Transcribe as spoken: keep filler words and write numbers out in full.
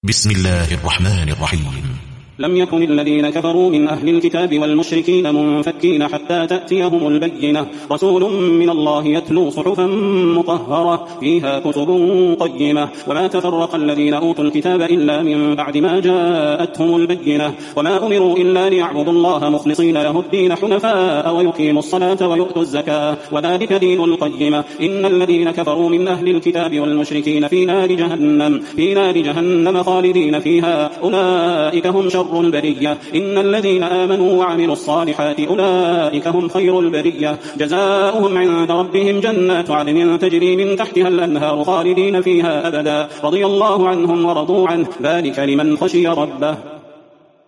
بسم الله الرحمن الرحيم. لم يكن الذين كفروا من أهل الكتاب والمشركين منفكين حتى تأتيهم البينة، رسول من الله يتلو صحفا مطهرة فيها كتب قيمة. وما تفرق الذين أوتوا الكتاب إلا من بعد ما جاءتهم البينة، وما أمروا إلا ليعبدوا الله مخلصين له الدين حنفاء ويقيموا الصلاة ويؤتوا الزكاة وذلك دين القيمة. إن الذين كفروا من أهل الكتاب والمشركين في نار جهنم في نار جهنم خالدين فيها، أولئك هم شر البرية. إن الذين آمنوا وعملوا الصالحات أولئك هم خير البرية، جزاؤهم عند ربهم جنات عدن تجري من تحتها الأنهار خالدين فيها أبدا، رضي الله عنهم ورضوا عنه، ذلك لمن خشي ربه.